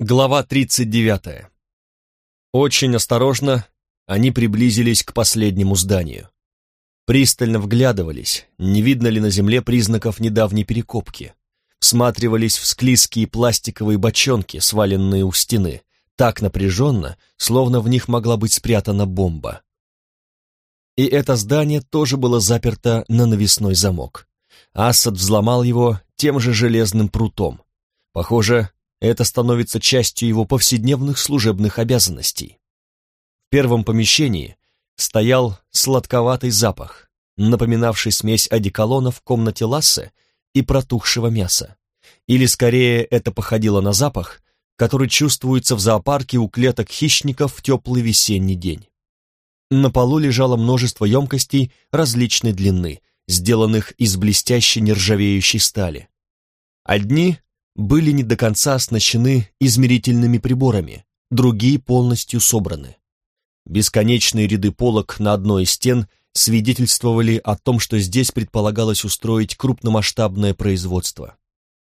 Глава 39. Очень осторожно они приблизились к последнему зданию. Пристально вглядывались, не видно ли на земле признаков недавней перекопки. Всматривались в склизкие пластиковые бочонки, сваленные у стены, так напряженно, словно в них могла быть спрятана бомба. И это здание тоже было заперто на навесной замок. Ассад взломал его тем же железным прутом. Похоже, это становится частью его повседневных служебных обязанностей. В первом помещении стоял сладковатый запах, напоминавший смесь одеколона в комнате Лассе и протухшего мяса. Или скорее это походило на запах, который чувствуется в зоопарке у клеток хищников в теплый весенний день. На полу лежало множество емкостей различной длины, сделанных из блестящей нержавеющей стали. Одни были не до конца оснащены измерительными приборами, другие полностью собраны. Бесконечные ряды полок на одной из стен свидетельствовали о том, что здесь предполагалось устроить крупномасштабное производство.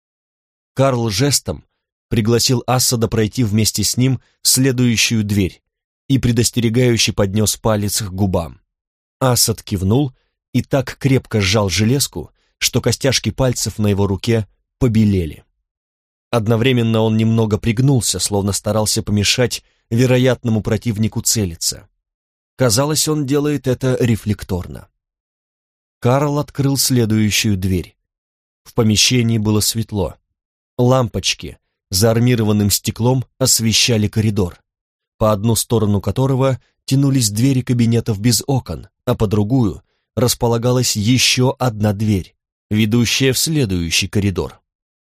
Карл жестом пригласил Ассада пройти вместе с ним в следующую дверь и предостерегающе поднес палец к губам. Ассад кивнул и так крепко сжал железку, что костяшки пальцев на его руке побелели. Одновременно он немного пригнулся, словно старался помешать вероятному противнику целиться. Казалось, он делает это рефлекторно. Карл открыл следующую дверь. В помещении было светло. Лампочки за армированным стеклом освещали коридор, по одну сторону которого тянулись двери кабинетов без окон, а по другую располагалась еще одна дверь, ведущая в следующий коридор.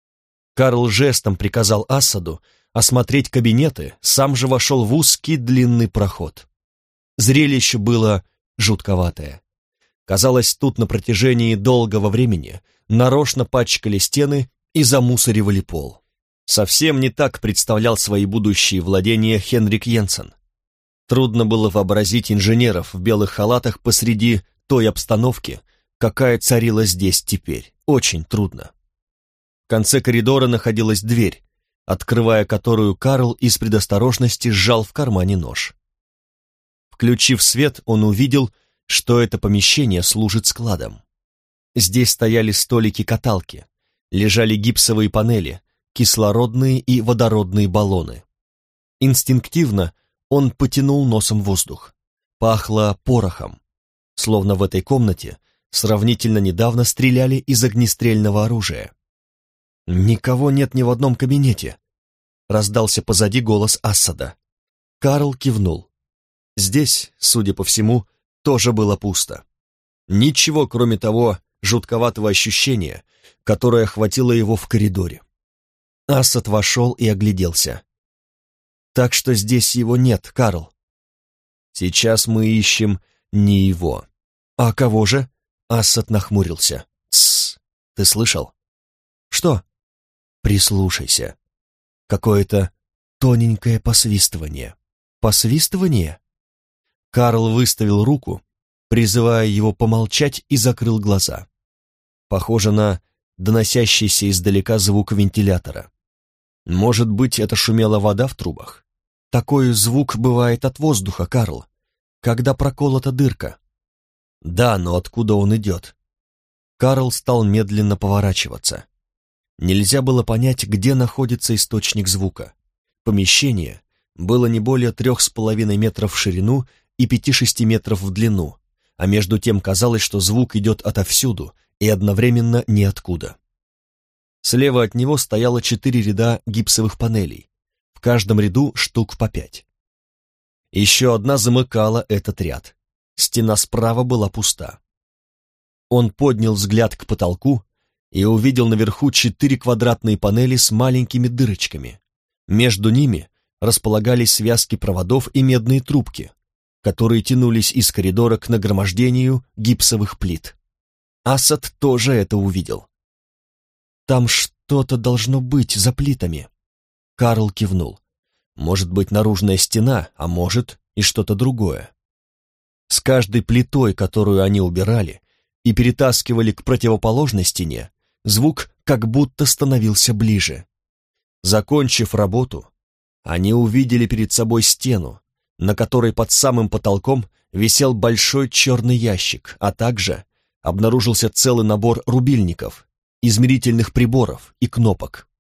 Карл жестом приказал Ассаду осмотреть кабинеты, сам же вошел в узкий длинный проход. Зрелище было жутковатое. Казалось, тут на протяжении долгого времени нарочно пачкали стены и замусоривали пол. Совсем не так представлял свои будущие владения Хенрик Йенсен. Трудно было вообразить инженеров в белых халатах посреди той обстановки, какая царила здесь теперь. Очень трудно. В конце коридора находилась дверь, открывая которую Карл из предосторожности сжал в кармане нож. Включив свет, он увидел, что это помещение служит складом. Здесь стояли столики-каталки, лежали гипсовые панели, кислородные и водородные баллоны. Инстинктивно он потянул носом воздух. Пахло порохом, словно в этой комнате сравнительно недавно стреляли из огнестрельного оружия. «Никого нет ни в одном кабинете», — раздался позади голос Ассада. Карл кивнул. Здесь, судя по всему, тоже было пусто. Ничего, кроме того жутковатого ощущения, которое охватило его в коридоре. Ассад вошел и огляделся. «Так что здесь его нет, Карл». «Сейчас мы ищем не его». «А кого же?» — Ассад нахмурился. «Тссс, ты слышал?» «Что?» «Прислушайся. Какое-то тоненькое посвистывание». «Посвистывание?» Карл выставил руку, призывая его помолчать, и закрыл глаза. Похоже на доносящийся издалека звук вентилятора. Может быть, это шумела вода в трубах? Такой звук бывает от воздуха, Карл, когда проколота дырка. Да, но откуда он идет? Карл стал медленно поворачиваться. Нельзя было понять, где находится источник звука. Помещение было не более 3,5 метров в ширину и 5-6 метров в длину, а между тем казалось, что звук идет отовсюду и одновременно ниоткуда. Слева от него стояло 4 ряда гипсовых панелей, в каждом ряду штук по 5. Еще одна замыкала этот ряд. Стена справа была пуста. Он поднял взгляд к потолку и увидел наверху 4 квадратные панели с маленькими дырочками. Между ними располагались связки проводов и медные трубки, которые тянулись из коридора к нагромождению гипсовых плит. Ассад тоже это увидел. «Там что-то должно быть за плитами». Карл кивнул. «Может быть, наружная стена, а может и что-то другое». С каждой плитой, которую они убирали и перетаскивали к противоположной стене, звук как будто становился ближе. Закончив работу, они увидели перед собой стену, на которой под самым потолком висел большой черный ящик, а также обнаружился целый набор рубильников, измерительных приборов и кнопок.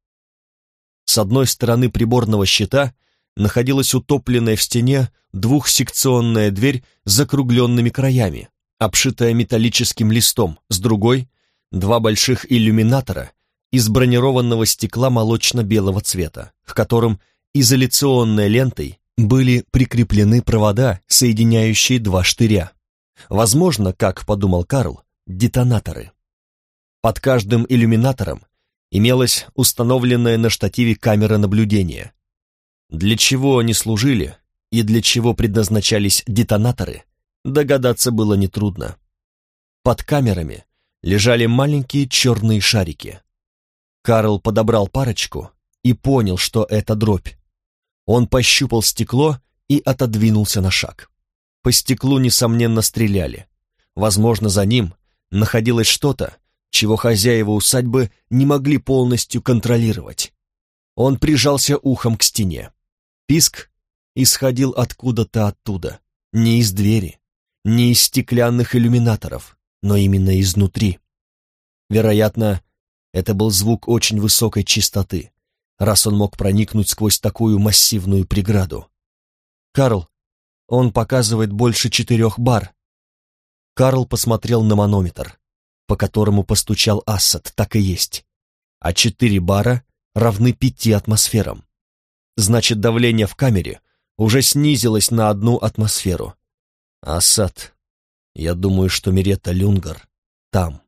С одной стороны приборного щита находилась утопленная в стене двухсекционная дверь с закругленными краями, обшитая металлическим листом, с другой — два больших иллюминатора из бронированного стекла молочно-белого цвета, к которым изоляционной лентой были прикреплены провода, соединяющие два штыря. Возможно, как подумал Карл, детонаторы. Под каждым иллюминатором имелась установленная на штативе камера наблюдения. Для чего они служили и для чего предназначались детонаторы, догадаться было нетрудно. Под камерами лежали маленькие черные шарики. Карл подобрал парочку и понял, что это дробь. Он пощупал стекло и отодвинулся на шаг. По стеклу, несомненно, стреляли. Возможно, за ним находилось что-то, чего хозяева усадьбы не могли полностью контролировать. Он прижался ухом к стене. Писк исходил откуда-то оттуда, не из двери, не из стеклянных иллюминаторов, но именно изнутри. Вероятно, это был звук очень высокой частоты, раз он мог проникнуть сквозь такую массивную преграду. «Карл, он показывает больше 4 бар». Карл посмотрел на манометр, по которому постучал Ассад, так и есть. А 4 бара равны 5 атмосферам. Значит, давление в камере уже снизилось на 1 атмосферу. Ассад, я думаю, что Миретта Люнгар там.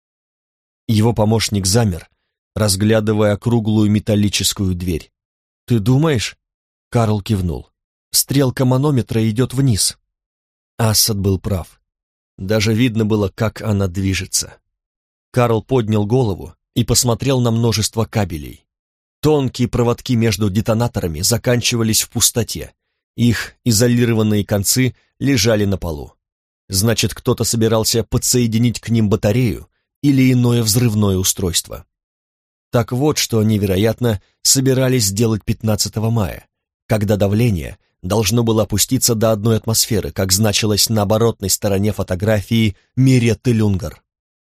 Его помощник замер, разглядывая округлую металлическую дверь. «Ты думаешь?» — Карл кивнул. «Стрелка манометра идет вниз». Ассад был прав. Даже видно было, как она движется. Карл поднял голову и посмотрел на множество кабелей. Тонкие проводки между детонаторами заканчивались в пустоте. Их изолированные концы лежали на полу. Значит, кто-то собирался подсоединить к ним батарею или иное взрывное устройство. Так вот, что они, вероятно, собирались сделать 15 мая, когда давление должно было опуститься до 1 атмосферы, как значилось на оборотной стороне фотографии Миретты Люнгар.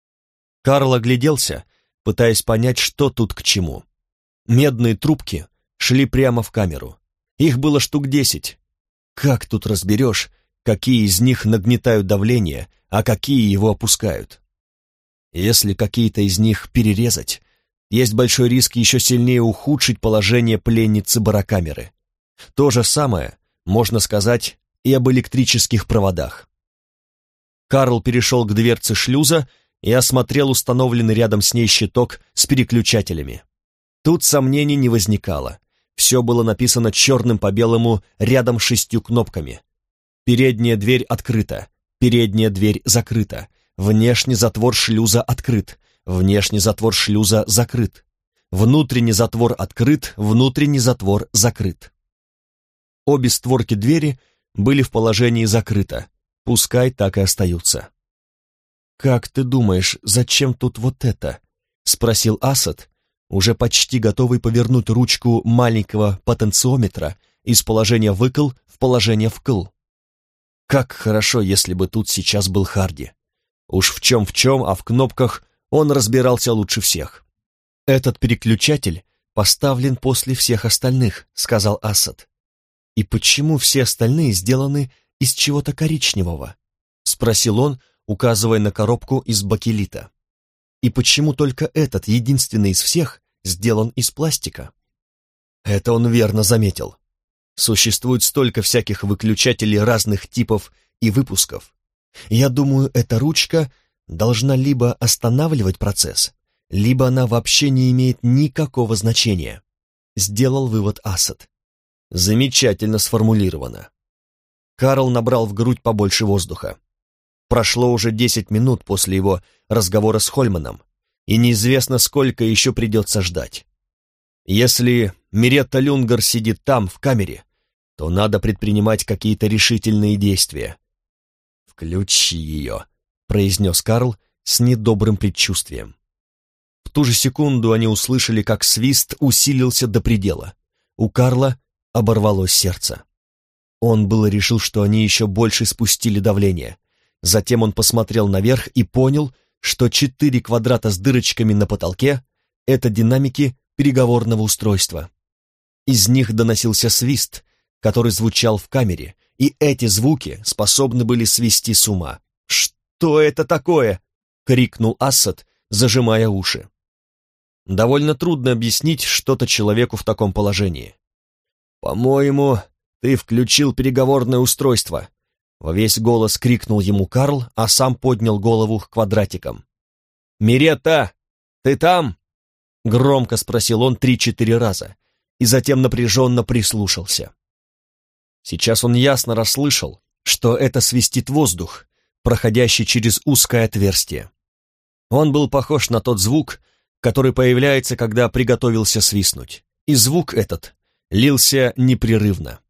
Карл огляделся, пытаясь понять, что тут к чему. Медные трубки шли прямо в камеру. Их было штук 10. Как тут разберешь, какие из них нагнетают давление, а какие его опускают? Если какие-то из них перерезать, есть большой риск еще сильнее ухудшить положение пленницы барокамеры. То же самое можно сказать и об электрических проводах. Карл перешел к дверце шлюза и осмотрел установленный рядом с ней щиток с переключателями. Тут сомнений не возникало. Все было написано черным по белому рядом с 6 кнопками. Передняя дверь открыта, передняя дверь закрыта, внешний затвор шлюза открыт, внешний затвор шлюза закрыт, внутренний затвор открыт, внутренний затвор закрыт. Обе створки двери были в положении закрыто, пускай так и остаются. «Как ты думаешь, зачем тут вот это?» — спросил Ассад, уже почти готовый повернуть ручку маленького потенциометра из положения выкл в положение вкл. Как хорошо, если бы тут сейчас был Харди. Уж в чем, а в кнопках он разбирался лучше всех. «Этот переключатель поставлен после всех остальных», — сказал Ассад. «И почему все остальные сделаны из чего-то коричневого?» — спросил он, указывая на коробку из бакелита. «И почему только этот, единственный из всех, сделан из пластика?» Это он верно заметил. Существует столько всяких выключателей разных типов и выпусков. Я думаю, эта ручка должна либо останавливать процесс, либо она вообще не имеет никакого значения, сделал вывод Ассад. Замечательно сформулировано. Карл набрал в грудь побольше воздуха. Прошло уже 10 минут после его разговора с Хольманом, и неизвестно, сколько еще придется ждать. Если Миретта Люнгар сидит там, в камере, то надо предпринимать какие-то решительные действия. «Включи ее», — произнес Карл с недобрым предчувствием. В ту же секунду они услышали, как свист усилился до предела. У Карла оборвалось сердце. Он было решил, что они еще больше спустили давление. Затем он посмотрел наверх и понял, что 4 квадрата с дырочками на потолке — это динамики переговорного устройства. Из них доносился свист, который звучал в камере, и эти звуки способны были свести с ума. «Что это такое?» — крикнул Ассад, зажимая уши. Довольно трудно объяснить что-то человеку в таком положении. «По-моему, ты включил переговорное устройство», — во весь голос крикнул ему Карл, а сам поднял голову к квадратикам. «Миретта, ты там?» — громко спросил он 3-4 раза, и затем напряженно прислушался. Сейчас он ясно расслышал, что это свистит воздух, проходящий через узкое отверстие. Он был похож на тот звук, который появляется, когда приготовился свистнуть, и звук этот лился непрерывно.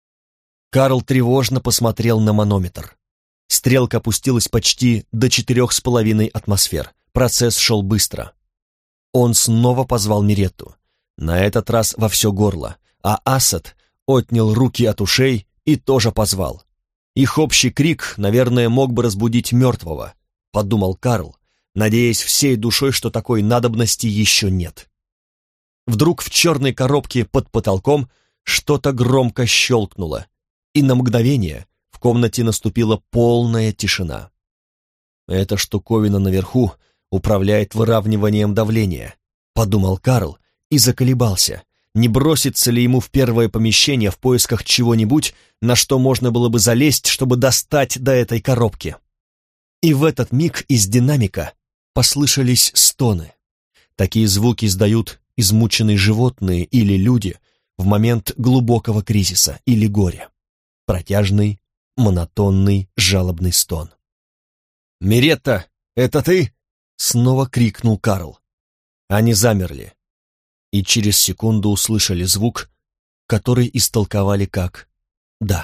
Карл тревожно посмотрел на манометр. Стрелка опустилась почти до 4,5 атмосфер. Процесс шел быстро. Он снова позвал Миретту, на этот раз во все горло, а Ассад отнял руки от ушей и тоже позвал. Их общий крик, наверное, мог бы разбудить мертвого, подумал Карл, надеясь всей душой, что такой надобности еще нет. Вдруг в черной коробке под потолком что-то громко щелкнуло, и на мгновение в комнате наступила полная тишина. «Эта штуковина наверху управляет выравниванием давления», — подумал Карл и заколебался, не бросится ли ему в первое помещение в поисках чего-нибудь, на что можно было бы залезть, чтобы достать до этой коробки. И в этот миг из динамика послышались стоны. Такие звуки издают измученные животные или люди в момент глубокого кризиса или горя. Протяжный, монотонный, жалобный стон. «Миретта, это ты?» — снова крикнул Карл. Они замерли и через секунду услышали звук, который истолковали как «да».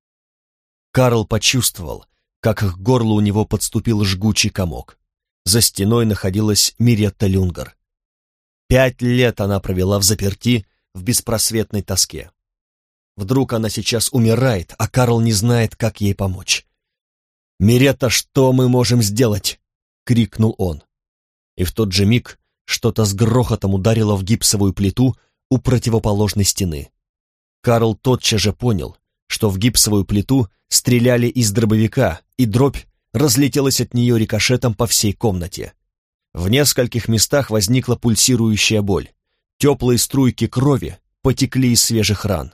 Карл почувствовал, как к горлу у него подступил жгучий комок. За стеной находилась Миретта Люнгар. 5 лет она провела в заперти, в беспросветной тоске. Вдруг она сейчас умирает, а Карл не знает, как ей помочь. «Миретта, что мы можем сделать?» — крикнул он. И в тот же миг что-то с грохотом ударило в гипсовую плиту у противоположной стены. Карл тотчас же понял, что в гипсовую плиту стреляли из дробовика, и дробь разлетелась от нее рикошетом по всей комнате. В нескольких местах возникла пульсирующая боль. Теплые струйки крови потекли из свежих ран.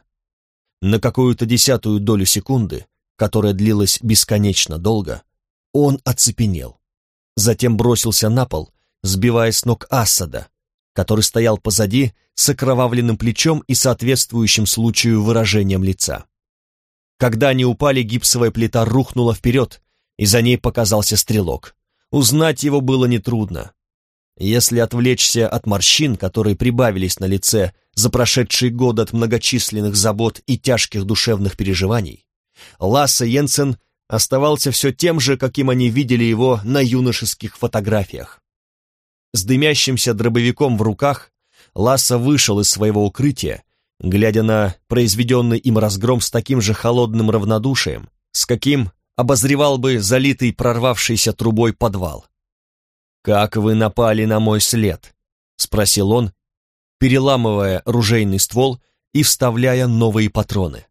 На какую-то 10-ую долю секунды, которая длилась бесконечно долго, он оцепенел. Затем бросился на пол, сбивая с ног Ассада, который стоял позади с окровавленным плечом и соответствующим случаю выражением лица. Когда они упали, гипсовая плита рухнула вперед, и за ней показался стрелок. Узнать его было нетрудно. Если отвлечься от морщин, которые прибавились на лице за прошедшие годы от многочисленных забот и тяжких душевных переживаний, Лассе Йенсен оставался все тем же, каким они видели его на юношеских фотографиях. С дымящимся дробовиком в руках Лассе вышел из своего укрытия, глядя на произведенный им разгром с таким же холодным равнодушием, с каким обозревал бы залитый прорвавшейся трубой подвал. «Как вы напали на мой след?» — спросил он, переламывая ружейный ствол и вставляя новые патроны.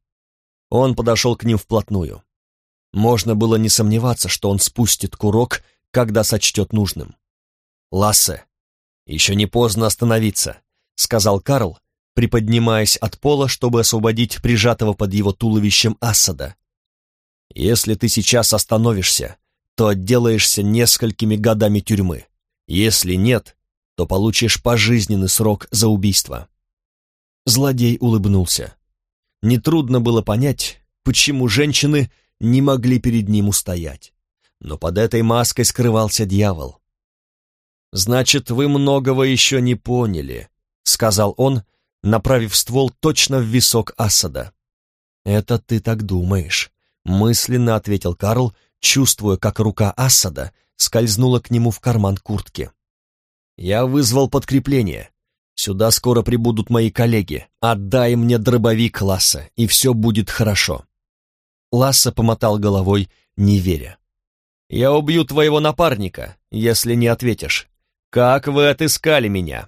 Он подошел к ним вплотную. Можно было не сомневаться, что он спустит курок, когда сочтет нужным. «Лассе, еще не поздно остановиться», — сказал Карл, приподнимаясь от пола, чтобы освободить прижатого под его туловищем Ассада. «Если ты сейчас остановишься, то отделаешься несколькими годами тюрьмы. Если нет, то получишь пожизненный срок за убийство». Злодей улыбнулся. Нетрудно было понять, почему женщины не могли перед ним устоять. Но под этой маской скрывался дьявол. «Значит, вы многого еще не поняли», — сказал он, направив ствол точно в висок Ассада. «Это ты так думаешь», — мысленно ответил Карл, чувствуя, как рука Ассада скользнула к нему в карман куртки. «Я вызвал подкрепление. Сюда скоро прибудут мои коллеги. Отдай мне дробовик, Лассе, и все будет хорошо». Лассе помотал головой, не веря. «Я убью твоего напарника, если не ответишь. Как вы отыскали меня?»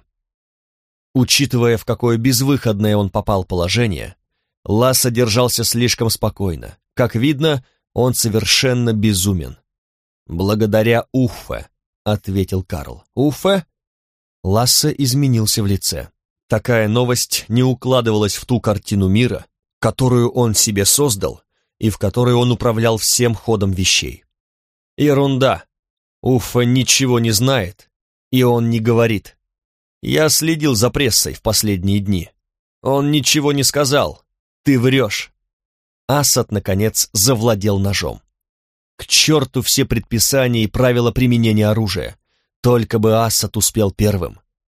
Учитывая, в какое безвыходное он попал положение, Лассе держался слишком спокойно. Как видно, он совершенно безумен. «Благодаря Уффе», — ответил Карл. «Уффе?» Лассе изменился в лице. Такая новость не укладывалась в ту картину мира, которую он себе создал и в которой он управлял всем ходом вещей. «Ерунда. Уффе ничего не знает, и он не говорит. Я следил за прессой в последние дни. Он ничего не сказал. Ты врешь». Асад, наконец, завладел ножом. К черту все предписания и правила применения оружия. Только бы Асад успел первым.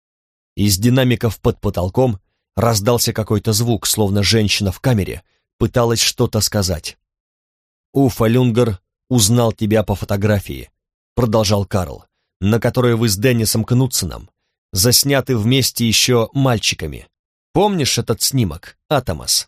Из динамиков под потолком раздался какой-то звук, словно женщина в камере пыталась что-то сказать. «Уффе Люнгер узнал тебя по фотографии», — продолжал Карл, «на которой вы с Деннисом Кнутсеном засняты вместе еще мальчиками. Помнишь этот снимок, Атомас?»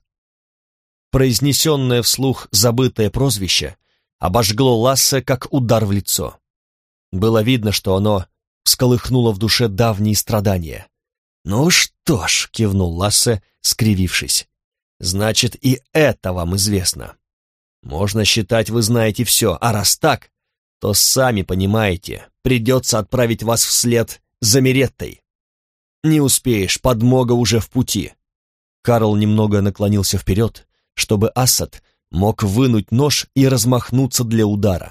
Произнесенное вслух забытое прозвище обожгло Лассе, как удар в лицо. Было видно, что оно всколыхнуло в душе давние страдания. «Ну что ж», — кивнул Лассе, скривившись, — «значит, и это вам известно. Можно считать, вы знаете все, а раз так, то сами понимаете, придется отправить вас вслед за Миреттой. Не успеешь, подмога уже в пути». Карл немного наклонился вперед, чтобы Асад мог вынуть нож и размахнуться для удара.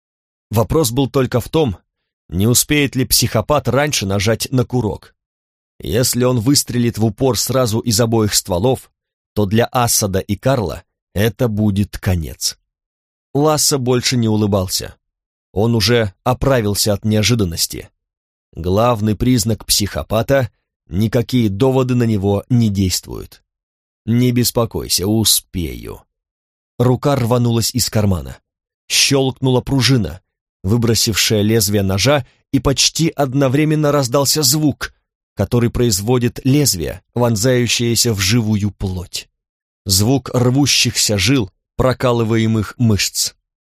Вопрос был только в том, не успеет ли психопат раньше нажать на курок. Если он выстрелит в упор сразу из обоих стволов, то для Асада и Карла это будет конец. Лассе больше не улыбался. Он уже оправился от неожиданности. Главный признак психопата — никакие доводы на него не действуют. «Не беспокойся, успею». Рука рванулась из кармана. Щелкнула пружина, выбросившая лезвие ножа, и почти одновременно раздался звук, который производит лезвие, вонзающееся в живую плоть. Звук рвущихся жил, прокалываемых мышц.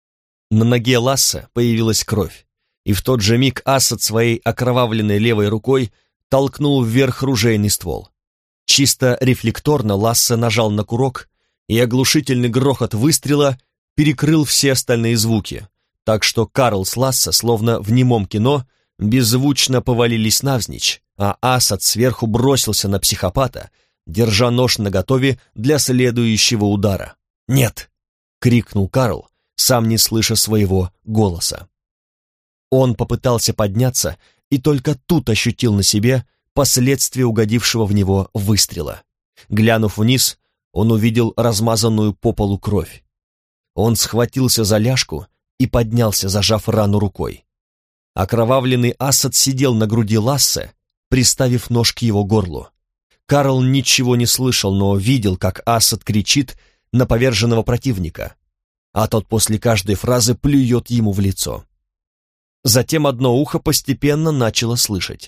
На ноге Лассе появилась кровь, и в тот же миг Асад своей окровавленной левой рукой толкнул вверх ружейный ствол. Чисто рефлекторно Лассе нажал на курок, и оглушительный грохот выстрела перекрыл все остальные звуки, так что Карл с Лассе, словно в немом кино, беззвучно повалились навзничь, а Асад сверху бросился на психопата, держа нож наготове для следующего удара. «Нет!» — крикнул Карл, сам не слыша своего голоса. Он попытался подняться и только тут ощутил на себе последствия угодившего в него выстрела. Глянув вниз, он увидел размазанную по полу кровь. Он схватился за ляжку и поднялся, зажав рану рукой. Окровавленный Асад сидел на груди Лассе, приставив нож к его горлу. Карл ничего не слышал, но видел, как Асад кричит на поверженного противника, а тот после каждой фразы плюет ему в лицо. Затем одно ухо постепенно начало слышать.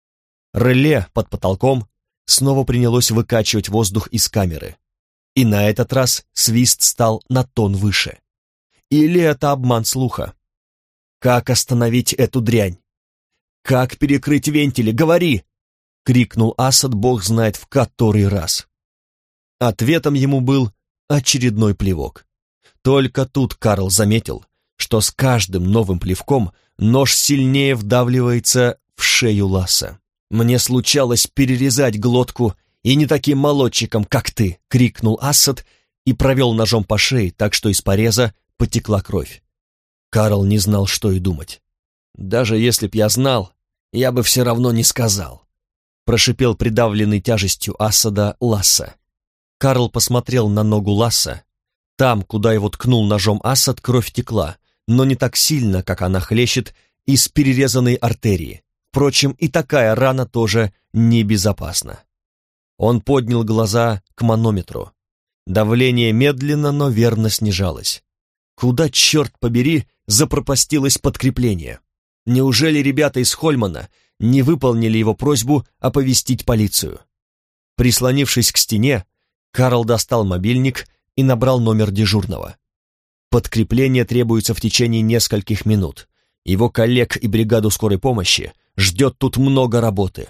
Реле под потолком снова принялось выкачивать воздух из камеры, и на этот раз свист стал на тон выше. Или это обман слуха? «Как остановить эту дрянь? Как перекрыть вентили? Говори!» — крикнул Асад, бог знает в который раз. Ответом ему был очередной плевок. Только тут Карл заметил, что с каждым новым плевком нож сильнее вдавливается в шею Лассе. «Мне случалось перерезать глотку, и не таким молодчиком, как ты!» — крикнул Асад и провел ножом по шее, так что из пореза потекла кровь. Карл не знал, что и думать. «Даже если б я знал, я бы все равно не сказал», — прошипел придавленный тяжестью Асада Лассе. Карл посмотрел на ногу Лассе. Там, куда его ткнул ножом Асад, кровь текла, но не так сильно, как она хлещет из перерезанной артерии. Впрочем, и такая рана тоже небезопасна. Он поднял глаза к манометру. Давление медленно, но верно снижалось. Куда, черт побери, запропастилось подкрепление? Неужели ребята из Хольмана не выполнили его просьбу оповестить полицию. Прислонившись к стене, Карл достал мобильник и набрал номер дежурного. Подкрепление требуется в течение нескольких минут. Его коллег и бригаду скорой помощи ждет тут много работы.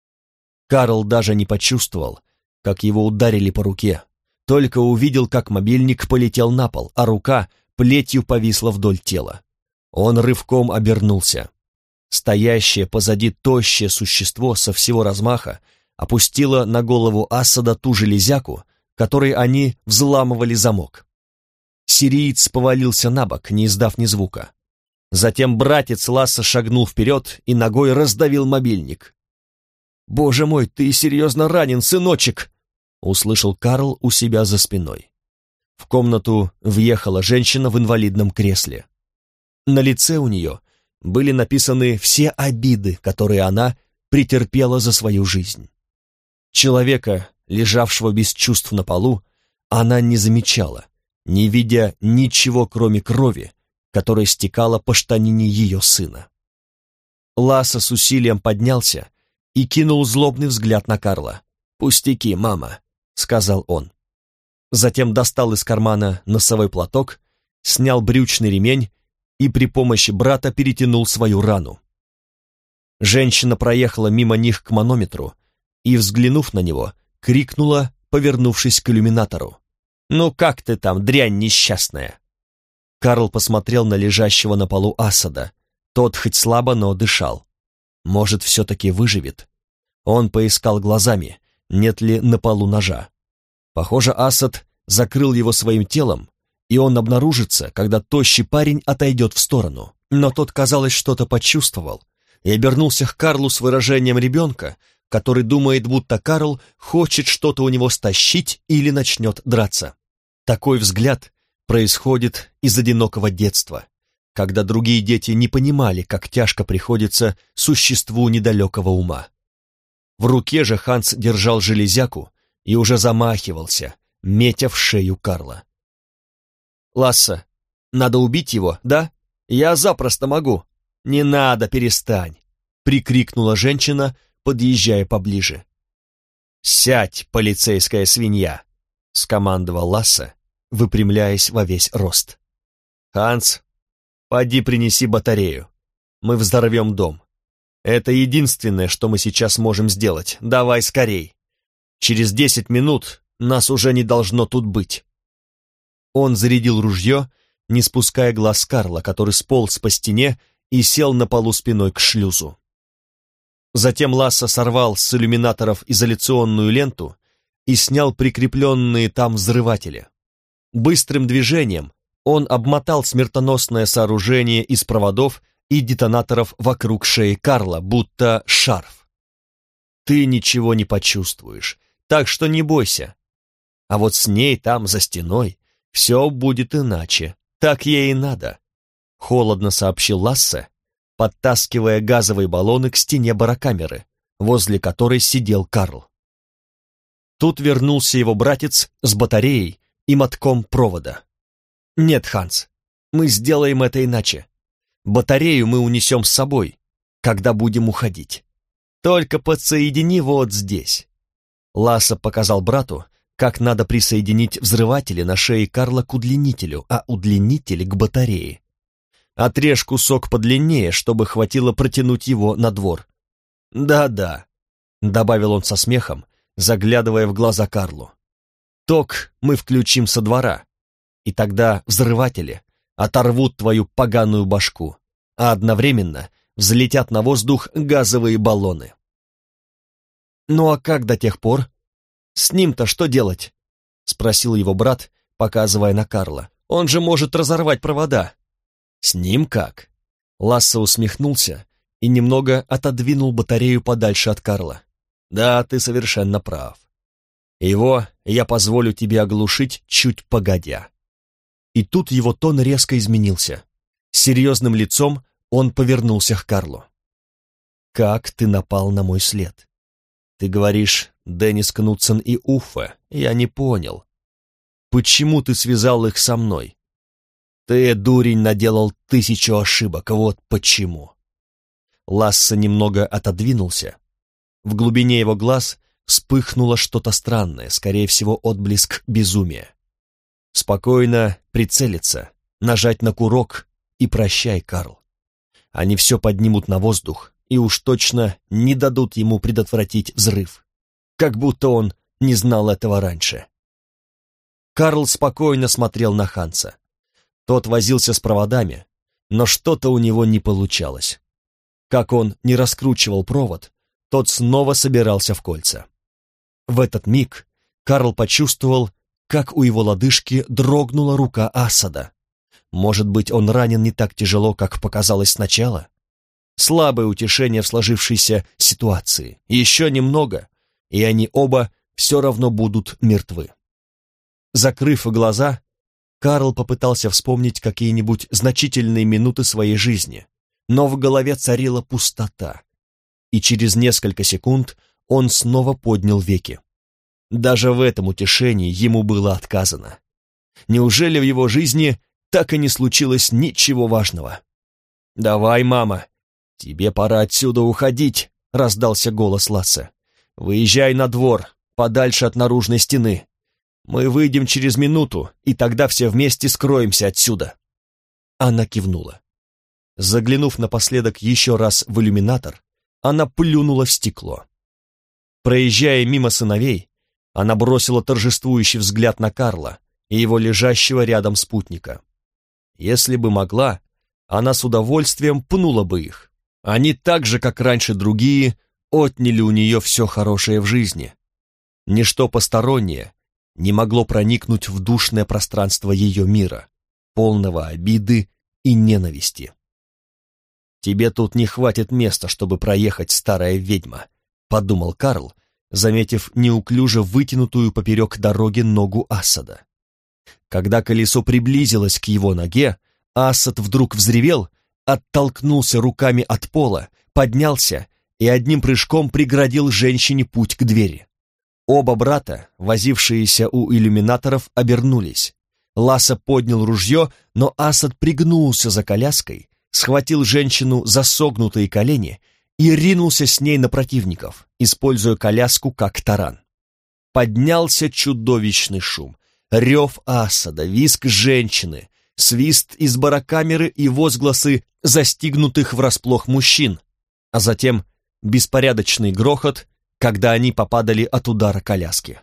Карл даже не почувствовал, как его ударили по руке, только увидел, как мобильник полетел на пол, а рука плетью повисла вдоль тела. Он рывком обернулся. Стоящее позади тощее существо со всего размаха опустило на голову Асада ту железяку, которой они взламывали замок. Сириец повалился на бок, не издав ни звука. Затем братец Ласса шагнул вперед и ногой раздавил мобильник. «Боже мой, ты серьезно ранен, сыночек!» — услышал Карл у себя за спиной. В комнату въехала женщина в инвалидном кресле. На лице у нее были написаны все обиды, которые она претерпела за свою жизнь. Человека, лежавшего без чувств на полу, она не замечала, не видя ничего, кроме крови, которая стекала по штанине ее сына. Ласса с усилием поднялся и кинул злобный взгляд на Карла. «Пустяки, мама», — сказал он. Затем достал из кармана носовой платок, снял брючный ремень и при помощи брата перетянул свою рану. Женщина проехала мимо них к манометру и, взглянув на него, крикнула, повернувшись к иллюминатору: «Ну как ты там, дрянь несчастная?» Карл посмотрел на лежащего на полу Асада. Тот хоть слабо, но дышал. Может, все-таки выживет? Он поискал глазами, нет ли на полу ножа. Похоже, Асад закрыл его своим телом, и он обнаружится, когда тощий парень отойдет в сторону. Но тот, казалось, что-то почувствовал и обернулся к Карлу с выражением ребенка, который думает, будто Карл хочет что-то у него стащить или начнет драться. Такой взгляд происходит из одинокого детства, когда другие дети не понимали, как тяжко приходится существу недалекого ума. В руке же Ханс держал железяку и уже замахивался, метя в шею Карла. «Ласса, надо убить его, да? Я запросто могу». «Не надо, перестань!» — прикрикнула женщина, подъезжая поближе. «Сядь, полицейская свинья!» — скомандовал Ласса, выпрямляясь во весь рост. «Ханс, поди принеси батарею. Мы взорвем дом. Это единственное, что мы сейчас можем сделать. Давай скорей. Через 10 минут нас уже не должно тут быть». Он зарядил ружье, не спуская глаз Карла, который сполз по стене и сел на полу спиной к шлюзу. Затем Ласса сорвал с иллюминаторов изоляционную ленту и снял прикрепленные там взрыватели. Быстрым движением он обмотал смертоносное сооружение из проводов и детонаторов вокруг шеи Карла, будто шарф. «Ты ничего не почувствуешь, так что не бойся. А вот с ней там, за стеной, все будет иначе. Так ей и надо», — холодно сообщил Лассе, подтаскивая газовые баллоны к стене барокамеры, возле которой сидел Карл. Тут вернулся его братец с батареей и мотком провода. «Нет, Ханс, мы сделаем это иначе. Батарею мы унесем с собой, когда будем уходить. Только подсоедини вот здесь». Ласса показал брату, как надо присоединить взрыватели на шее Карла к удлинителю, а удлинитель к батарее. Отрежь кусок подлиннее, чтобы хватило протянуть его на двор. «Да-да», — добавил он со смехом, заглядывая в глаза Карлу. «Ток мы включим со двора, и тогда взрыватели оторвут твою поганую башку, а одновременно взлетят на воздух газовые баллоны». «Ну а как до тех пор? С ним-то что делать?» — спросил его брат, показывая на Карла. «Он же может разорвать провода». «С ним как?» Ласса усмехнулся и немного отодвинул батарею подальше от Карла. «Да, ты совершенно прав. Его я позволю тебе оглушить чуть погодя». И тут его тон резко изменился. С серьезным лицом он повернулся к Карлу. «Как ты напал на мой след? Ты говоришь, Деннис Кнутсен и Уффе. Я не понял. Почему ты связал их со мной? Ты, дурень, наделал 1000 ошибок, вот почему». Лассе немного отодвинулся. В глубине его глаз вспыхнуло что-то странное, скорее всего, отблеск безумия. Спокойно прицелиться, нажать на курок и прощай, Карл. Они все поднимут на воздух и уж точно не дадут ему предотвратить взрыв. Как будто он не знал этого раньше. Карл спокойно смотрел на Ханса. Тот возился с проводами, но что-то у него не получалось. Как он не раскручивал провод, тот снова собирался в кольца. В этот миг Карл почувствовал, как у его лодыжки дрогнула рука Асада. Может быть, он ранен не так тяжело, как показалось сначала? Слабое утешение в сложившейся ситуации. Еще немного, и они оба все равно будут мертвы. Закрыв глаза, Карл попытался вспомнить какие-нибудь значительные минуты своей жизни, но в голове царила пустота, и через несколько секунд он снова поднял веки. Даже в этом утешении ему было отказано. Неужели в его жизни так и не случилось ничего важного? «Давай, мама, тебе пора отсюда уходить», — раздался голос Лассе. «Выезжай на двор, подальше от наружной стены. Мы выйдем через минуту, и тогда все вместе скроемся отсюда». Она кивнула. Заглянув напоследок еще раз в иллюминатор, она плюнула в стекло. Проезжая мимо сыновей, она бросила торжествующий взгляд на Карла и его лежащего рядом спутника. Если бы могла, она с удовольствием пнула бы их. Они так же, как раньше другие, отняли у нее все хорошее в жизни. Ничто постороннее не могло проникнуть в душное пространство ее мира, полного обиды и ненависти. «Тебе тут не хватит места, чтобы проехать, старая ведьма», — подумал Карл, заметив неуклюже вытянутую поперек дороги ногу Асада. Когда колесо приблизилось к его ноге, Асад вдруг взревел, оттолкнулся руками от пола, поднялся и одним прыжком преградил женщине путь к двери. Оба брата, возившиеся у иллюминаторов, обернулись. Лассе поднял ружье, но Асад пригнулся за коляской, схватил женщину за согнутые колени и ринулся с ней на противников, используя коляску как таран. Поднялся чудовищный шум. Рев Асада, визг женщины, свист из барокамеры и возгласы застигнутых врасплох мужчин, а затем беспорядочный грохот, когда они попадали от удара коляски.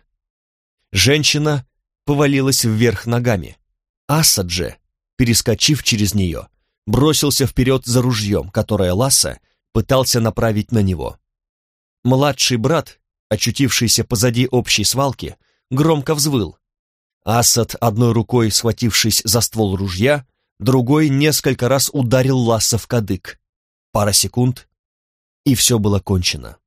Женщина повалилась вверх ногами. Асад же, перескочив через нее, бросился вперед за ружьем, которое Лассе пытался направить на него. Младший брат, очутившийся позади общей свалки, громко взвыл. Асад, одной рукой схватившись за ствол ружья, другой несколько раз ударил Лассе в кадык. Пара секунд, и все было кончено.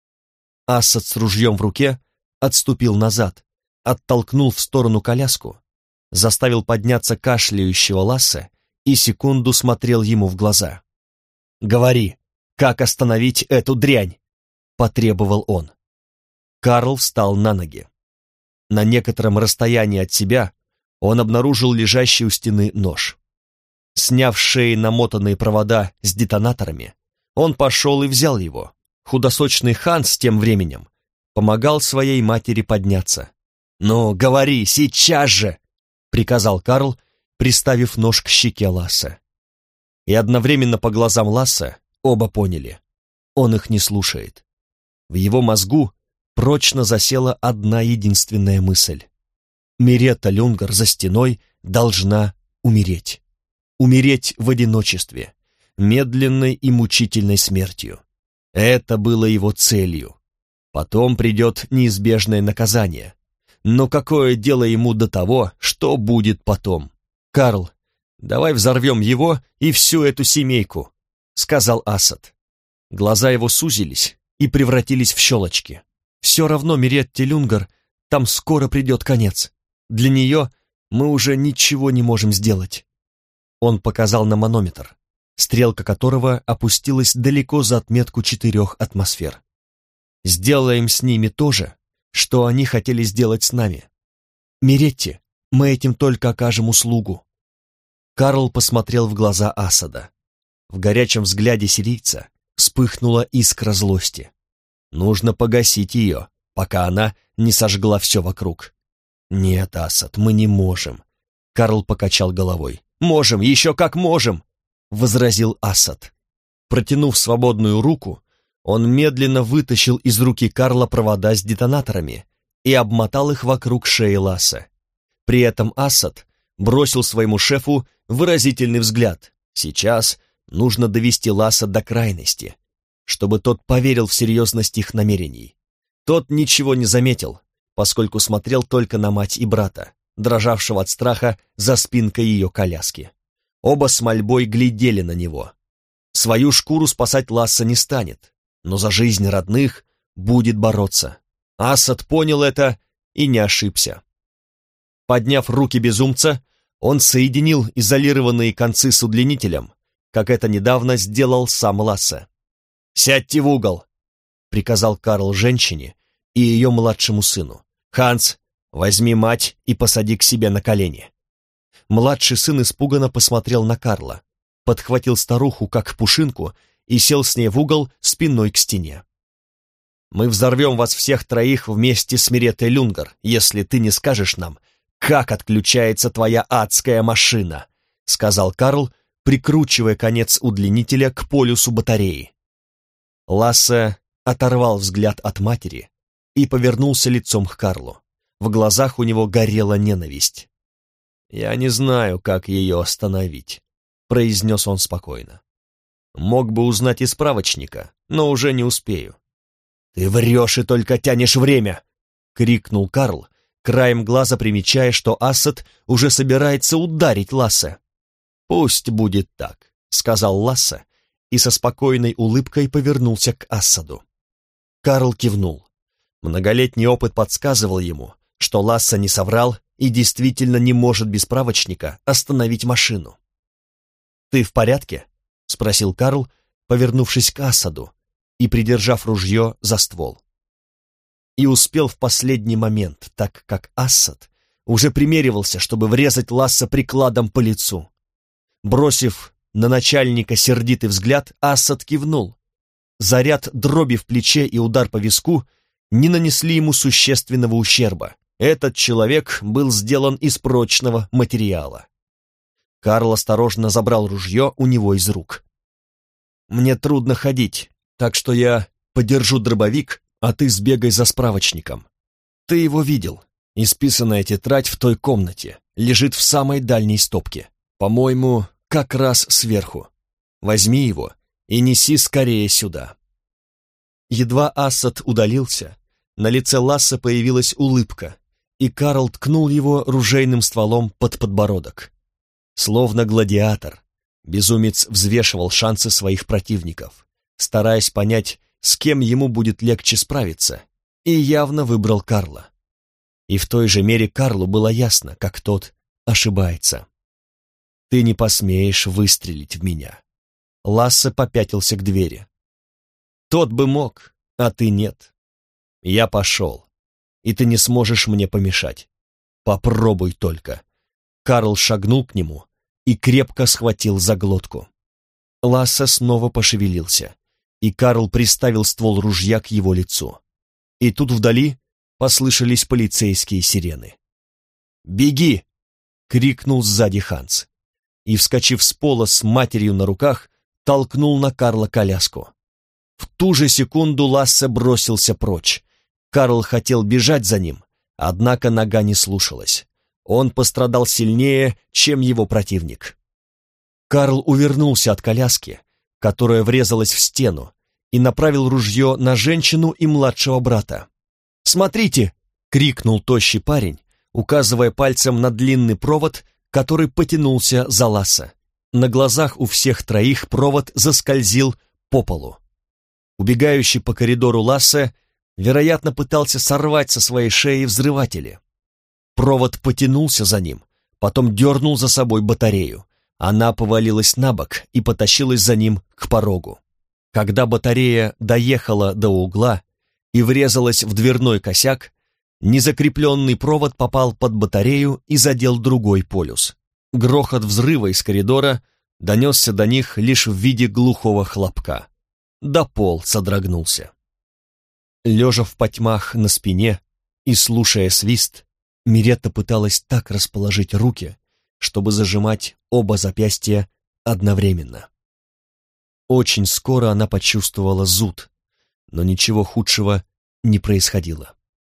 Асад с ружьем в руке отступил назад, оттолкнул в сторону коляску, заставил подняться кашляющего Лассе и секунду смотрел ему в глаза. «Говори, как остановить эту дрянь?» — потребовал он. Карл встал на ноги. На некотором расстоянии от себя он обнаружил лежащий у стены нож. Сняв с шеи намотанные провода с детонаторами, он пошел и взял его. Худосочный Ханс тем временем помогал своей матери подняться. «Ну, говори, сейчас же!» — приказал Карл, приставив нож к щеке Лассе. И одновременно по глазам Лассе оба поняли. Он их не слушает. В его мозгу прочно засела одна единственная мысль. Миретта Люнгар за стеной должна умереть. Умереть в одиночестве, медленной и мучительной смертью. Это было его целью. Потом придет неизбежное наказание. Но какое дело ему до того, что будет потом? «Карл, давай взорвем его и всю эту семейку», — сказал Асад. Глаза его сузились и превратились в щелочки. «Все равно Миретте Люнгар, там скоро придет конец. Для нее мы уже ничего не можем сделать». Он показал на манометр, стрелка которого опустилась далеко за отметку 4 атмосфер. «Сделаем с ними то же, что они хотели сделать с нами. Миретте, мы этим только окажем услугу». Карл посмотрел в глаза Асада. В горячем взгляде сирийца вспыхнула искра злости. Нужно погасить ее, пока она не сожгла все вокруг. «Нет, Асад, мы не можем», — Карл покачал головой. «Можем, еще как можем», — возразил Асад. Протянув свободную руку, он медленно вытащил из руки Карла провода с детонаторами и обмотал их вокруг шеи Лассе. При этом Асад бросил своему шефу выразительный взгляд. Сейчас нужно довести Лассе до крайности, чтобы тот поверил в серьезность их намерений. Тот ничего не заметил, поскольку смотрел только на мать и брата, дрожавшего от страха за спинкой ее коляски. Оба с мольбой глядели на него. Свою шкуру спасать Лассе не станет, но за жизнь родных будет бороться. Асад понял это и не ошибся. Подняв руки безумца, он соединил изолированные концы с удлинителем, как это недавно сделал сам Лассе. «Сядьте в угол», — приказал Карл женщине и ее младшему сыну. «Ханс, возьми мать и посади к себе на колени». Младший сын испуганно посмотрел на Карла, подхватил старуху как пушинку и сел с ней в угол спиной к стене. «Мы взорвем вас всех троих вместе с Меретой Люнгар, если ты не скажешь нам, как отключается твоя адская машина», — сказал Карл, прикручивая конец удлинителя к полюсу батареи. Лассе оторвал взгляд от матери и повернулся лицом к Карлу. В глазах у него горела ненависть. «Я не знаю, как ее остановить», — произнес он спокойно. «Мог бы узнать из справочника, но уже не успею». «Ты врешь и только тянешь время!» — крикнул Карл, краем глаза примечая, что Асад уже собирается ударить Лассе. «Пусть будет так», — сказал Лассе, и со спокойной улыбкой повернулся к Асаду. Карл кивнул. Многолетний опыт подсказывал ему, что Лассе не соврал и действительно не может без справочника остановить машину. «Ты в порядке?» — спросил Карл, повернувшись к Асаду и придержав ружье за ствол. И успел в последний момент, так как Асад уже примеривался, чтобы врезать Лассе прикладом по лицу. Бросив на начальника сердитый взгляд, Асад кивнул. Заряд дроби в плече и удар по виску не нанесли ему существенного ущерба. Этот человек был сделан из прочного материала. Карл осторожно забрал ружье у него из рук. «Мне трудно ходить, так что я подержу дробовик, а ты сбегай за справочником. Ты его видел. Исписанная тетрадь в той комнате лежит в самой дальней стопке. По-моему, как раз сверху. Возьми его и неси скорее сюда». Едва Асад удалился, на лице Лассе появилась улыбка, и Карл ткнул его ружейным стволом под подбородок. Словно гладиатор, безумец взвешивал шансы своих противников, стараясь понять, с кем ему будет легче справиться, и явно выбрал Карла. И в той же мере Карлу было ясно, как тот ошибается. «Ты не посмеешь выстрелить в меня». Лассе попятился к двери. «Тот бы мог, а ты нет. Я пошел, и ты не сможешь мне помешать. Попробуй только». Карл шагнул к нему и крепко схватил за глотку. Лассе снова пошевелился, и Карл приставил ствол ружья к его лицу. И тут вдали послышались полицейские сирены. «Беги!» — крикнул сзади Ханс. И, вскочив с пола с матерью на руках, толкнул на Карла коляску. В ту же секунду Лассе бросился прочь. Карл хотел бежать за ним, однако нога не слушалась. Он пострадал сильнее, чем его противник. Карл увернулся от коляски, которая врезалась в стену, и направил ружье на женщину и младшего брата. «Смотрите!» — крикнул тощий парень, указывая пальцем на длинный провод, который потянулся за Лассе. На глазах у всех троих провод заскользил по полу. Убегающий по коридору Лассе, вероятно, пытался сорвать со своей шеи взрыватели. Провод потянулся за ним, потом дернул за собой батарею. Она повалилась на бок и потащилась за ним к порогу. Когда батарея доехала до угла и врезалась в дверной косяк, незакрепленный провод попал под батарею и задел другой полюс. Грохот взрыва из коридора донесся до них лишь в виде глухого хлопка. да пол содрогнулся. Лежа в потьмах на спине и слушая свист, Миретта пыталась так расположить руки, чтобы зажимать оба запястья одновременно. Очень скоро она почувствовала зуд, но ничего худшего не происходило.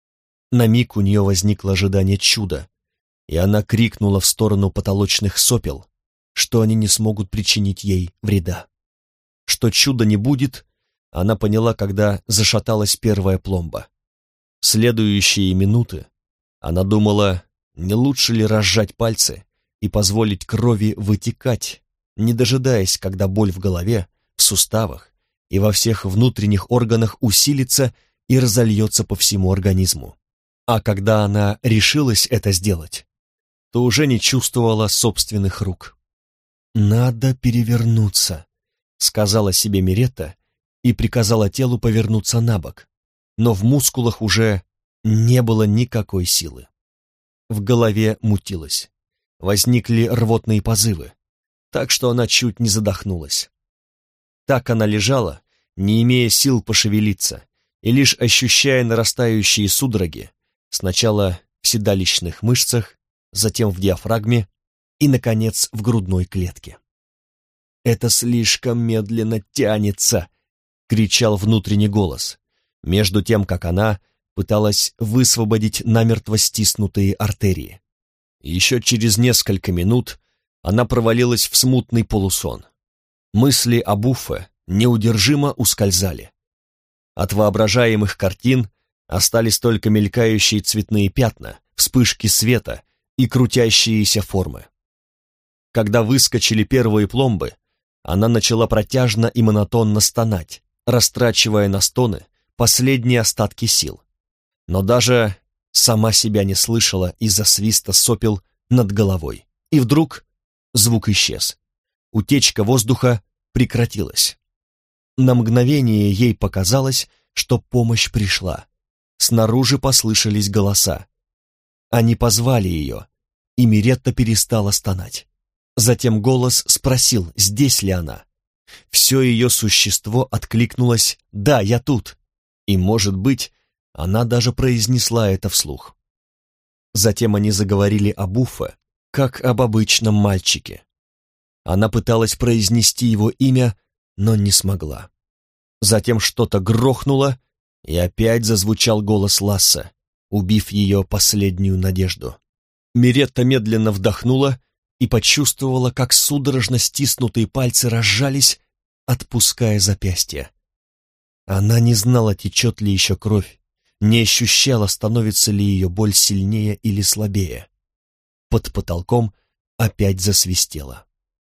На миг у нее возникло ожидание чуда, и она крикнула в сторону потолочных сопел, что они не смогут причинить ей вреда. Что чуда не будет, она поняла, когда зашаталась первая пломба. В следующие минуты она думала, не лучше ли разжать пальцы и позволить крови вытекать, не дожидаясь, когда боль в голове, в суставах и во всех внутренних органах усилится и разольется по всему организму. А когда она решилась это сделать, то уже не чувствовала собственных рук. «Надо перевернуться», — сказала себе Миретта и приказала телу повернуться на бок, но в мускулах уже не было никакой силы. В голове мутилось, возникли рвотные позывы, так что она чуть не задохнулась. Так она лежала, не имея сил пошевелиться, и лишь ощущая нарастающие судороги, сначала в седалищных мышцах, затем в диафрагме и, наконец, в грудной клетке. «Это слишком медленно тянется!» — кричал внутренний голос, между тем, как она пыталась высвободить намертво стиснутые артерии. Еще через несколько минут она провалилась в смутный полусон. Мысли об Уффе неудержимо ускользали. От воображаемых картин остались только мелькающие цветные пятна, вспышки света и крутящиеся формы. Когда выскочили первые пломбы, она начала протяжно и монотонно стонать, растрачивая на стоны последние остатки сил. Но даже сама себя не слышала из-за свиста сопел над головой. И вдруг звук исчез. Утечка воздуха прекратилась. На мгновение ей показалось, что помощь пришла. Снаружи послышались голоса. Они позвали ее, и Миретта перестала стонать. Затем голос спросил, здесь ли она. Все ее существо откликнулось «Да, я тут». И, может быть, она даже произнесла это вслух. Затем они заговорили об Уффе, как об обычном мальчике. Она пыталась произнести его имя, но не смогла. Затем что-то грохнуло, и опять зазвучал голос Лассе, убив ее последнюю надежду. Миретта медленно вдохнула и почувствовала, как судорожно стиснутые пальцы разжались, отпуская запястье. Она не знала, течет ли еще кровь, не ощущала, становится ли ее боль сильнее или слабее. Под потолком опять засвистело.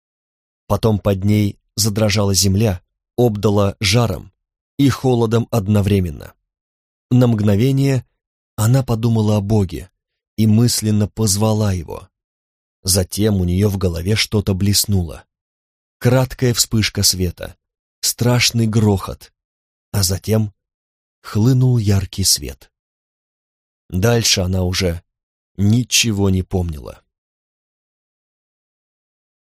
Потом под ней задрожала земля, обдала жаром и холодом одновременно. На мгновение она подумала о Боге и мысленно позвала его. Затем у нее в голове что-то блеснуло. Краткая вспышка света, страшный грохот, а затем хлынул яркий свет. Дальше она уже ничего не помнила.